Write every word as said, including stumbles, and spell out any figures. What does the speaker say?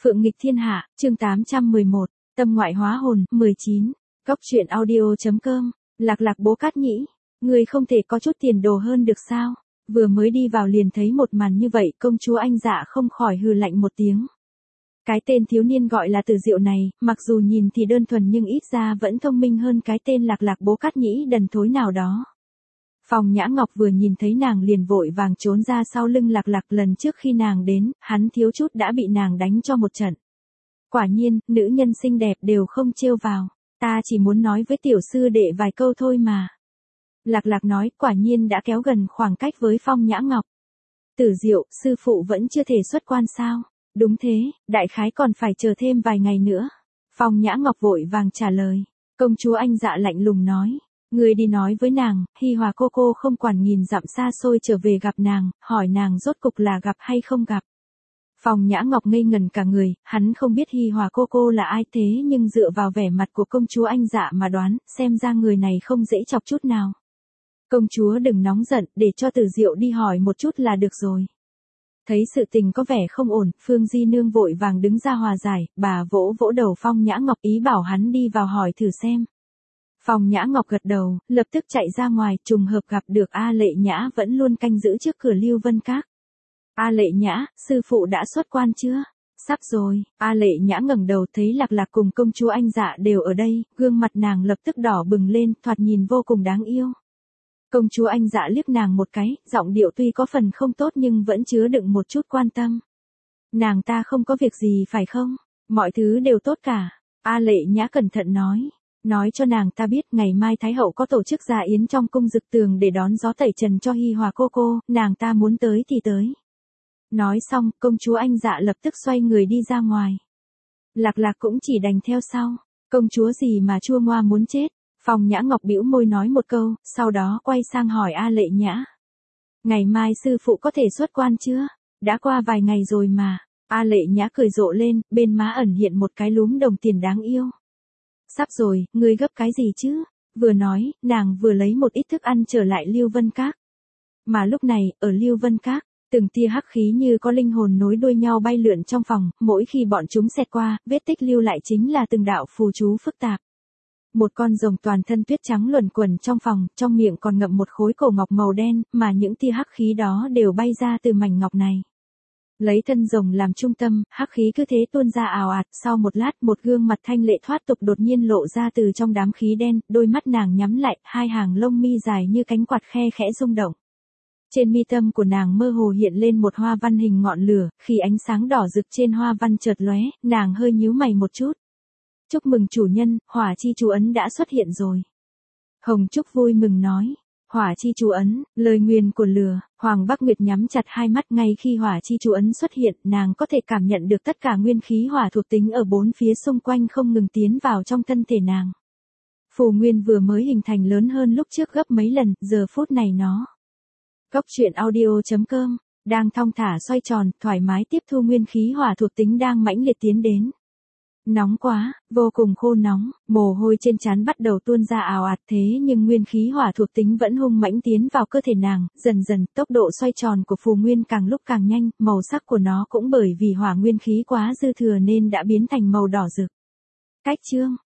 Phượng nghịch thiên hạ, chương tám trăm mười một, tâm ngoại hóa hồn, mười chín, Cốc truyện audio.com, Lạc Lạc bố Cát Nhĩ, người không thể có chút tiền đồ hơn được sao? Vừa mới đi vào liền thấy một màn như vậy, công chúa Anh Dạ không khỏi hừ lạnh một tiếng. Cái tên thiếu niên gọi là Từ Diệu này, mặc dù nhìn thì đơn thuần nhưng ít ra vẫn thông minh hơn cái tên Lạc Lạc bố Cát Nhĩ đần thối nào đó. Phong Nhã Ngọc vừa nhìn thấy nàng liền vội vàng trốn ra sau lưng Lạc Lạc. Lần trước khi nàng đến, hắn thiếu chút đã bị nàng đánh cho một trận. Quả nhiên, nữ nhân xinh đẹp đều không trêu vào, ta chỉ muốn nói với tiểu sư đệ vài câu thôi mà. Lạc Lạc nói, quả nhiên đã kéo gần khoảng cách với Phong Nhã Ngọc. Tử Diệu, sư phụ vẫn chưa thể xuất quan sao? Đúng thế, đại khái còn phải chờ thêm vài ngày nữa. Phong Nhã Ngọc vội vàng trả lời. Công chúa Anh Dạ lạnh lùng nói. Người đi nói với nàng, Hi Hòa cô cô không quản nghìn dặm xa xôi trở về gặp nàng, hỏi nàng rốt cục là gặp hay không gặp. Phong Nhã Ngọc ngây ngần cả người, hắn không biết Hi Hòa cô cô là ai thế nhưng dựa vào vẻ mặt của công chúa Anh Dạ mà đoán, xem ra người này không dễ chọc chút nào. Công chúa đừng nóng giận, để cho Tử Diệu đi hỏi một chút là được rồi. Thấy sự tình có vẻ không ổn, Phương Di Nương vội vàng đứng ra hòa giải, bà vỗ vỗ đầu Phong Nhã Ngọc ý bảo hắn đi vào hỏi thử xem. Phong Nhã Ngọc gật đầu, lập tức chạy ra ngoài, trùng hợp gặp được A Lệ Nhã vẫn luôn canh giữ trước cửa Lưu Vân Các. A Lệ Nhã, sư phụ đã xuất quan chưa? Sắp rồi. A Lệ Nhã ngẩng đầu thấy Lạc Lạc cùng công chúa Anh Dạ đều ở đây, gương mặt nàng lập tức đỏ bừng lên, thoạt nhìn vô cùng đáng yêu. Công chúa Anh Dạ liếc nàng một cái, giọng điệu tuy có phần không tốt nhưng vẫn chứa đựng một chút quan tâm. Nàng ta không có việc gì phải không? Mọi thứ đều tốt cả. A Lệ Nhã cẩn thận nói. Nói cho nàng ta biết ngày mai Thái Hậu có tổ chức gia yến trong cung Dực Tường để đón gió tẩy trần cho Hi Hòa cô cô, nàng ta muốn tới thì tới. Nói xong, công chúa Anh Dạ lập tức xoay người đi ra ngoài. Lạc Lạc cũng chỉ đành theo sau. Công chúa gì mà chua ngoa muốn chết. Phong Nhã Ngọc bĩu môi nói một câu, sau đó quay sang hỏi A Lệ Nhã. Ngày mai sư phụ có thể xuất quan chưa? Đã qua vài ngày rồi mà. A Lệ Nhã cười rộ lên, bên má ẩn hiện một cái lúm đồng tiền đáng yêu. Sắp rồi, ngươi gấp cái gì chứ? Vừa nói, nàng vừa lấy một ít thức ăn trở lại Lưu Vân Các. Mà lúc này, ở Lưu Vân Các, từng tia hắc khí như có linh hồn nối đuôi nhau bay lượn trong phòng, mỗi khi bọn chúng xẹt qua, vết tích lưu lại chính là từng đạo phù chú phức tạp. Một con rồng toàn thân tuyết trắng luẩn quẩn trong phòng, trong miệng còn ngậm một khối cổ ngọc màu đen, mà những tia hắc khí đó đều bay ra từ mảnh ngọc này. Lấy thân rồng làm trung tâm, hắc khí cứ thế tuôn ra ào ạt, sau một lát một gương mặt thanh lệ thoát tục đột nhiên lộ ra từ trong đám khí đen, đôi mắt nàng nhắm lại, hai hàng lông mi dài như cánh quạt khe khẽ rung động. Trên mi tâm của nàng mơ hồ hiện lên một hoa văn hình ngọn lửa, khi ánh sáng đỏ rực trên hoa văn chợt lóe, nàng hơi nhíu mày một chút. Chúc mừng chủ nhân, hỏa chi chú ấn đã xuất hiện rồi. Hồng Trúc vui mừng nói. Hỏa chi chú ấn, lời nguyền của lửa. Hoàng Bắc Nguyệt nhắm chặt hai mắt ngay khi hỏa chi chú ấn xuất hiện, nàng có thể cảm nhận được tất cả nguyên khí hỏa thuộc tính ở bốn phía xung quanh không ngừng tiến vào trong thân thể nàng. Phù nguyên vừa mới hình thành lớn hơn lúc trước gấp mấy lần, giờ phút này nó. Cốc truyện audio.com, đang thong thả xoay tròn, thoải mái tiếp thu nguyên khí hỏa thuộc tính đang mãnh liệt tiến đến. Nóng quá, vô cùng khô nóng, mồ hôi trên trán bắt đầu tuôn ra ào ạt thế nhưng nguyên khí hỏa thuộc tính vẫn hung mãnh tiến vào cơ thể nàng, dần dần tốc độ xoay tròn của phù nguyên càng lúc càng nhanh, màu sắc của nó cũng bởi vì hỏa nguyên khí quá dư thừa nên đã biến thành màu đỏ rực. Cách chương